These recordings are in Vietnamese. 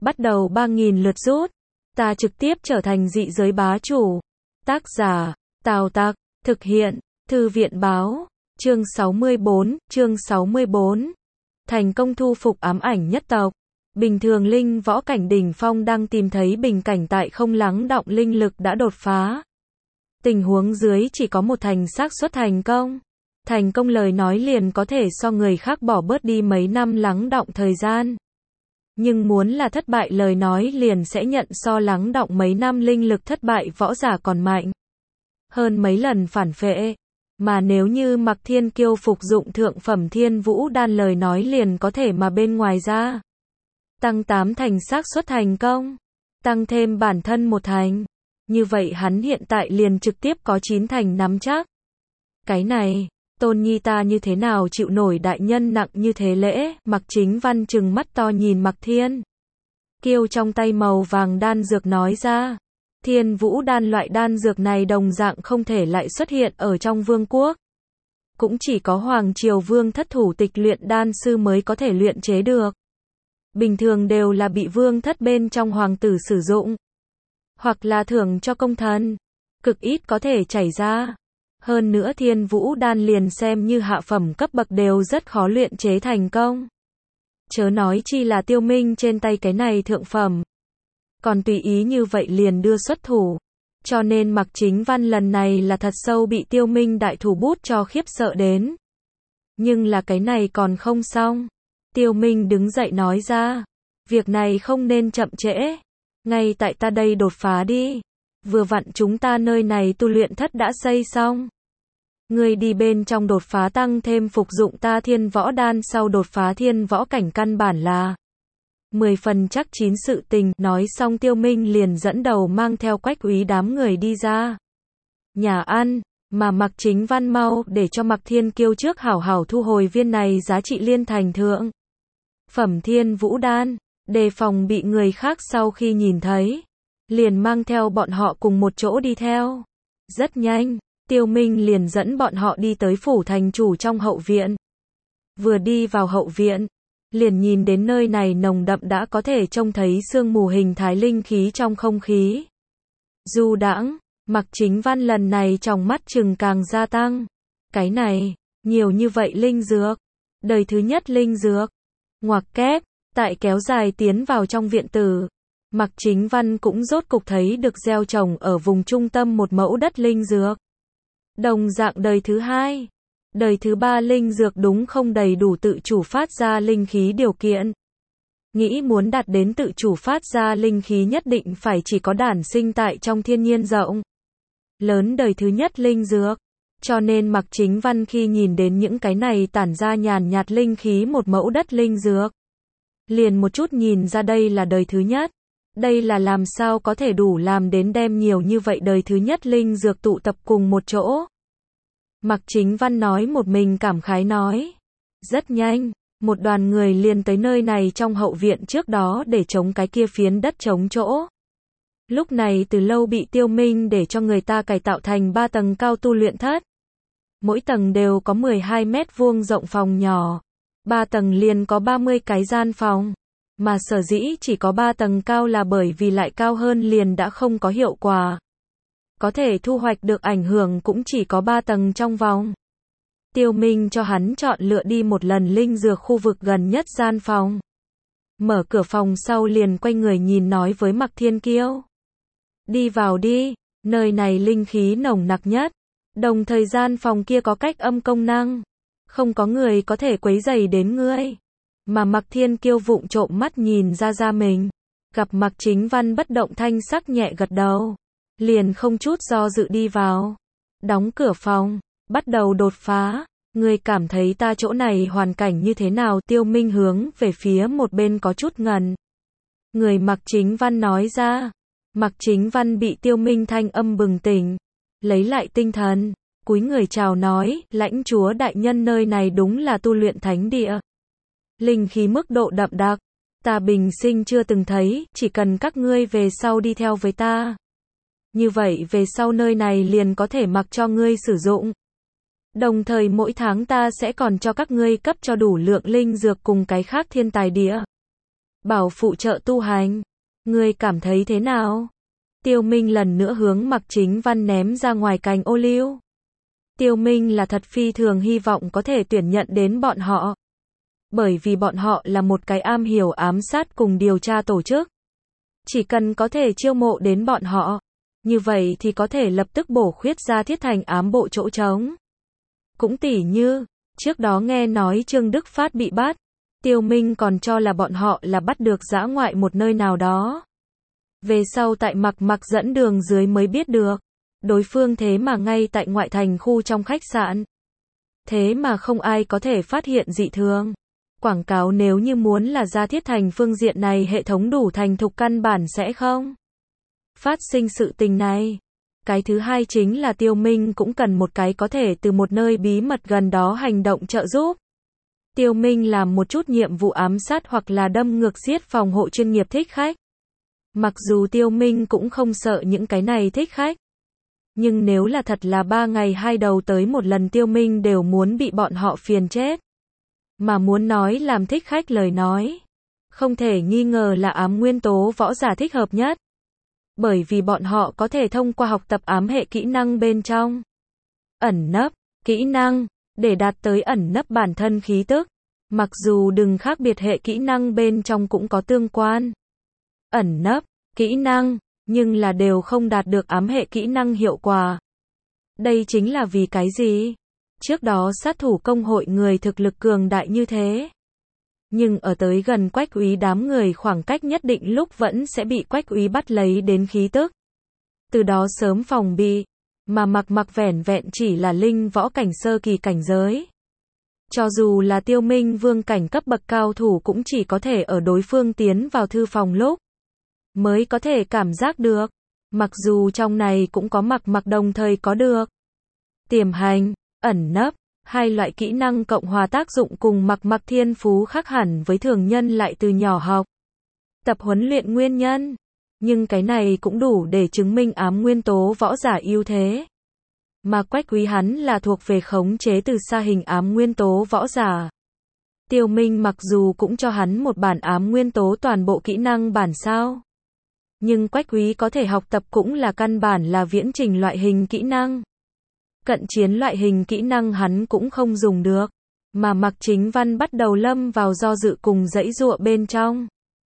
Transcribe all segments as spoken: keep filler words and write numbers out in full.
bắt đầu ba nghìn lượt rút. Ta trực tiếp trở thành dị giới bá chủ. Tác giả, Tào Tặc, thực hiện, Thư viện báo, chương sáu mươi bốn, chương sáu mươi bốn. Thành công thu phục ám ảnh nhất tộc. Bình thường linh võ cảnh đỉnh phong đang tìm thấy bình cảnh tại không lắng đọng linh lực đã đột phá. Tình huống dưới chỉ có một thành xác suất thành công. Thành công lời nói liền có thể so người khác bỏ bớt đi mấy năm lắng đọng thời gian. Nhưng muốn là thất bại lời nói liền sẽ nhận so lắng đọng mấy năm linh lực thất bại võ giả còn mạnh hơn mấy lần phản phệ. Mà nếu như Mạc Thiên Kiêu phục dụng thượng phẩm thiên vũ đan lời nói liền có thể mà bên ngoài ra. Tăng tám thành xác suất thành công. Tăng thêm bản thân một thành. Như vậy hắn hiện tại liền trực tiếp có chín thành nắm chắc. Cái này, Tôn Nhi ta như thế nào chịu nổi đại nhân nặng như thế lễ, Mạc Chính Văn trừng mắt to nhìn Mạc Thiên Kiêu trong tay màu vàng đan dược nói ra. Thiên vũ đan loại đan dược này đồng dạng không thể lại xuất hiện ở trong vương quốc. Cũng chỉ có Hoàng Triều Vương thất thủ tịch luyện đan sư mới có thể luyện chế được. Bình thường đều là bị vương thất bên trong hoàng tử sử dụng. Hoặc là thưởng cho công thần. Cực ít có thể chảy ra. Hơn nữa thiên vũ đan liền xem như hạ phẩm cấp bậc đều rất khó luyện chế thành công. Chớ nói chi là Tiêu Minh trên tay cái này thượng phẩm. Còn tùy ý như vậy liền đưa xuất thủ. Cho nên Mạc Chính Văn lần này là thật sâu bị Tiêu Minh đại thủ bút cho khiếp sợ đến. Nhưng là cái này còn không xong. Tiêu Minh đứng dậy nói ra. Việc này không nên chậm trễ. Ngay tại ta đây đột phá đi. Vừa vặn chúng ta nơi này tu luyện thất đã xây xong. Ngươi đi bên trong đột phá tăng thêm phục dụng ta thiên võ đan sau đột phá thiên võ cảnh căn bản là mười phần chắc chín sự tình. Nói xong Tiêu Minh liền dẫn đầu mang theo Quách úy đám người đi ra nhà ăn, mà Mạc Chính Văn mau để cho Mạc Thiên Kiêu trước hảo hảo thu hồi viên này giá trị liên thành thượng phẩm thiên vũ đan, đề phòng bị người khác sau khi nhìn thấy, liền mang theo bọn họ cùng một chỗ đi theo. Rất nhanh, Tiêu Minh liền dẫn bọn họ đi tới phủ thành chủ trong hậu viện. Vừa đi vào hậu viện, liền nhìn đến nơi này nồng đậm đã có thể trông thấy sương mù hình thái linh khí trong không khí. Du đãng, Mạc Chính Văn lần này trong mắt chừng càng gia tăng. Cái này, nhiều như vậy linh dược. Đời thứ nhất linh dược. Ngoặc kép, tại kéo dài tiến vào trong viện tử. Mạc Chính Văn cũng rốt cục thấy được gieo trồng ở vùng trung tâm một mẫu đất linh dược. Đồng dạng đời thứ hai. Đời thứ ba linh dược đúng không đầy đủ tự chủ phát ra linh khí điều kiện. Nghĩ muốn đạt đến tự chủ phát ra linh khí nhất định phải chỉ có đản sinh tại trong thiên nhiên rộng lớn đời thứ nhất linh dược. Cho nên Mạc Chính Văn khi nhìn đến những cái này tản ra nhàn nhạt linh khí một mẫu đất linh dược, liền một chút nhìn ra đây là đời thứ nhất. Đây là làm sao có thể đủ làm đến đem nhiều như vậy đời thứ nhất linh dược tụ tập cùng một chỗ. Mạc Chính Văn nói một mình cảm khái nói. Rất nhanh, một đoàn người liền tới nơi này trong hậu viện trước đó để chống cái kia phiến đất chống chỗ. Lúc này từ lâu bị Tiêu Minh để cho người ta cải tạo thành ba tầng cao tu luyện thất. Mỗi tầng đều có mười hai mét vuông rộng phòng nhỏ. Ba tầng liền có ba mươi cái gian phòng. Mà sở dĩ chỉ có ba tầng cao là bởi vì lại cao hơn liền đã không có hiệu quả. Có thể thu hoạch được ảnh hưởng cũng chỉ có ba tầng trong vòng. Tiêu Minh cho hắn chọn lựa đi một lần linh dược khu vực gần nhất gian phòng. Mở cửa phòng sau liền quay người nhìn nói với Mạc Thiên Kiêu. Đi vào đi, nơi này linh khí nồng nặc nhất. Đồng thời gian phòng kia có cách âm công năng. Không có người có thể quấy rầy đến ngươi. Mà Mạc Thiên Kiêu vụng trộm mắt nhìn ra ra mình. Gặp Mạc Chính Văn bất động thanh sắc nhẹ gật đầu. Liền không chút do dự đi vào. Đóng cửa phòng. Bắt đầu đột phá. Ngươi cảm thấy ta chỗ này hoàn cảnh như thế nào? Tiêu Minh hướng về phía một bên có chút ngần. Người Mạc Chính Văn nói ra. Mạc Chính Văn bị Tiêu Minh thanh âm bừng tỉnh. Lấy lại tinh thần. Cúi người chào nói. Lãnh chúa đại nhân nơi này đúng là tu luyện thánh địa. Linh khí mức độ đậm đặc. Ta bình sinh chưa từng thấy. Chỉ cần các ngươi về sau đi theo với ta. Như vậy về sau nơi này liền có thể mặc cho ngươi sử dụng. Đồng thời mỗi tháng ta sẽ còn cho các ngươi cấp cho đủ lượng linh dược cùng cái khác thiên tài địa bảo phụ trợ tu hành. Ngươi cảm thấy thế nào? Tiêu Minh lần nữa hướng Mạc Chính Văn ném ra ngoài cành ô liu. Tiêu Minh là thật phi thường hy vọng có thể tuyển nhận đến bọn họ. Bởi vì bọn họ là một cái am hiểu ám sát cùng điều tra tổ chức. Chỉ cần có thể chiêu mộ đến bọn họ, như vậy thì có thể lập tức bổ khuyết ra Thiết Thành ám bộ chỗ trống. Cũng tỉ như, trước đó nghe nói Trương Đức Phát bị bắt, Tiêu Minh còn cho là bọn họ là bắt được dã ngoại một nơi nào đó. Về sau tại Mạc Mạc dẫn đường dưới mới biết được, đối phương thế mà ngay tại ngoại thành khu trong khách sạn. Thế mà không ai có thể phát hiện dị thường. Quảng cáo nếu như muốn là ra Thiết Thành phương diện này hệ thống đủ thành thục căn bản sẽ không phát sinh sự tình này. Cái thứ hai chính là Tiêu Minh cũng cần một cái có thể từ một nơi bí mật gần đó hành động trợ giúp. Tiêu Minh làm một chút nhiệm vụ ám sát hoặc là đâm ngược giết phòng hộ chuyên nghiệp thích khách. Mặc dù Tiêu Minh cũng không sợ những cái này thích khách. Nhưng nếu là thật là ba ngày hai đầu tới một lần Tiêu Minh đều muốn bị bọn họ phiền chết. Mà muốn nói làm thích khách lời nói. Không thể nghi ngờ là ám nguyên tố võ giả thích hợp nhất. Bởi vì bọn họ có thể thông qua học tập ám hệ kỹ năng bên trong. Ẩn nấp, kỹ năng, để đạt tới ẩn nấp bản thân khí tức. Mặc dù đừng khác biệt hệ kỹ năng bên trong cũng có tương quan. Ẩn nấp, kỹ năng, nhưng là đều không đạt được ám hệ kỹ năng hiệu quả. Đây chính là vì cái gì? Trước đó sát thủ công hội người thực lực cường đại như thế. Nhưng ở tới gần Quách Úy đám người khoảng cách nhất định lúc vẫn sẽ bị Quách Úy bắt lấy đến khí tức. Từ đó sớm phòng bị, mà Mạc Mạc vẻn vẹn chỉ là linh võ cảnh sơ kỳ cảnh giới. Cho dù là Tiêu Minh vương cảnh cấp bậc cao thủ cũng chỉ có thể ở đối phương tiến vào thư phòng lúc mới có thể cảm giác được. Mặc dù trong này cũng có Mạc Mạc đồng thời có được tiềm hành, ẩn nấp, hai loại kỹ năng cộng hòa tác dụng cùng Mạc Mạc thiên phú khác hẳn với thường nhân lại từ nhỏ học tập huấn luyện nguyên nhân. Nhưng cái này cũng đủ để chứng minh ám nguyên tố võ giả ưu thế. Mà Quách Úy hắn là thuộc về khống chế từ xa hình ám nguyên tố võ giả. Tiêu Minh mặc dù cũng cho hắn một bản ám nguyên tố toàn bộ kỹ năng bản sao. Nhưng Quách Úy có thể học tập cũng là căn bản là viễn trình loại hình kỹ năng. Cận chiến loại hình kỹ năng hắn cũng không dùng được. Mà Mạc Chính Văn bắt đầu lâm vào do dự cùng dãy dụa bên trong.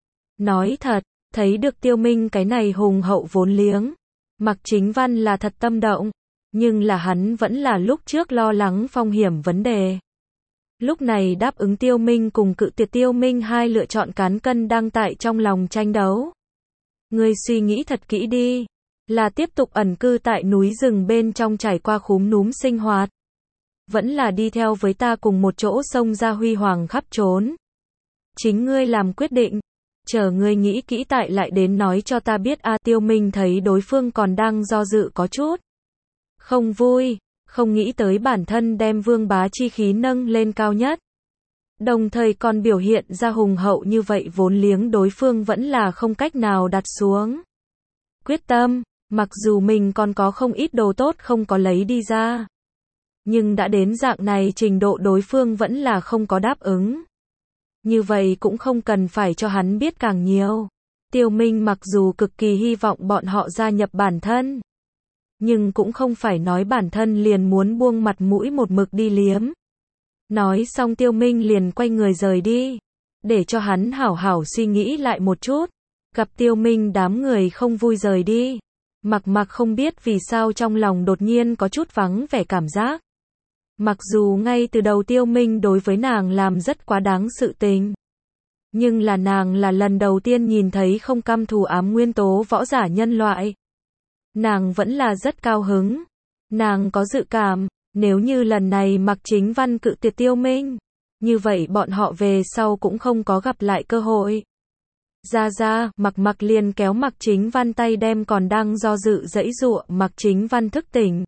Nói thật, thấy được Tiêu Minh cái này hùng hậu vốn liếng. Mạc Chính Văn là thật tâm động. Nhưng là hắn vẫn là lúc trước lo lắng phong hiểm vấn đề. Lúc này đáp ứng Tiêu Minh cùng cự tuyệt Tiêu Minh hai lựa chọn cán cân đang tại trong lòng tranh đấu. Ngươi suy nghĩ thật kỹ đi. Là tiếp tục ẩn cư tại núi rừng bên trong trải qua khúm núm sinh hoạt. Vẫn là đi theo với ta cùng một chỗ xông ra huy hoàng khắp trốn. Chính ngươi làm quyết định. Chờ ngươi nghĩ kỹ tại lại đến nói cho ta biết a. Tiêu Minh thấy đối phương còn đang do dự có chút không vui, không nghĩ tới bản thân đem vương bá chi khí nâng lên cao nhất. Đồng thời còn biểu hiện ra hùng hậu như vậy vốn liếng đối phương vẫn là không cách nào đặt xuống. Quyết tâm, mặc dù mình còn có không ít đồ tốt không có lấy đi ra. Nhưng đã đến dạng này trình độ đối phương vẫn là không có đáp ứng. Như vậy cũng không cần phải cho hắn biết càng nhiều. Tiêu Minh mặc dù cực kỳ hy vọng bọn họ gia nhập bản thân. Nhưng cũng không phải nói bản thân liền muốn buông mặt mũi một mực đi liếm. Nói xong Tiêu Minh liền quay người rời đi. Để cho hắn hảo hảo suy nghĩ lại một chút. Gặp Tiêu Minh đám người không vui rời đi. Mạc Mạc không biết vì sao trong lòng đột nhiên có chút vắng vẻ cảm giác. Mặc dù ngay từ đầu Tiêu Minh đối với nàng làm rất quá đáng sự tình. Nhưng là nàng là lần đầu tiên nhìn thấy không căm thù ám nguyên tố võ giả nhân loại. Nàng vẫn là rất cao hứng. Nàng có dự cảm, nếu như lần này Mạc Chính Văn cự tuyệt Tiêu Minh, như vậy bọn họ về sau cũng không có gặp lại cơ hội. Ra ra, Mạc Mạc liền kéo Mạc Chính Văn tay đem còn đang do dự dãy dụa Mạc Chính Văn thức tỉnh.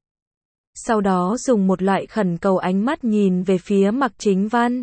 Sau đó dùng một loại khẩn cầu ánh mắt nhìn về phía Mạc Chính Văn.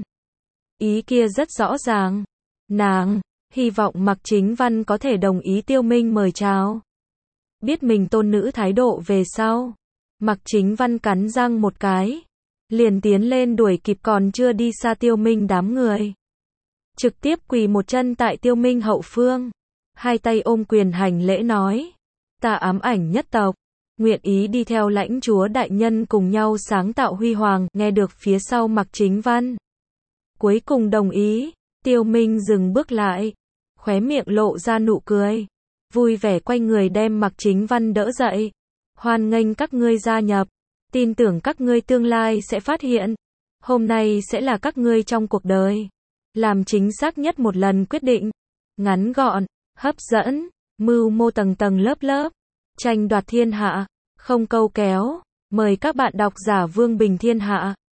Ý kia rất rõ ràng. Nàng, hy vọng Mạc Chính Văn có thể đồng ý Tiêu Minh mời chào. Biết mình tôn nữ thái độ về sau. Mạc Chính Văn cắn răng một cái. Liền tiến lên đuổi kịp còn chưa đi xa Tiêu Minh đám người. trực tiếp quỳ một chân tại Tiêu Minh hậu phương, hai tay ôm quyền hành lễ nói, ta ám ảnh nhất tộc, nguyện ý đi theo lãnh chúa đại nhân cùng nhau sáng tạo huy hoàng. Nghe được phía sau Mạc Chính Văn cuối cùng đồng ý, Tiêu Minh dừng bước lại, khóe miệng lộ ra nụ cười, vui vẻ quay người đem Mạc Chính Văn đỡ dậy, hoan nghênh các ngươi gia nhập, tin tưởng các ngươi tương lai sẽ phát hiện, hôm nay sẽ là các ngươi trong cuộc đời làm chính xác nhất một lần quyết định, ngắn gọn, hấp dẫn, mưu mô tầng tầng lớp lớp, tranh đoạt thiên hạ, không câu kéo, mời các bạn đọc giả Vương Bình Thiên Hạ.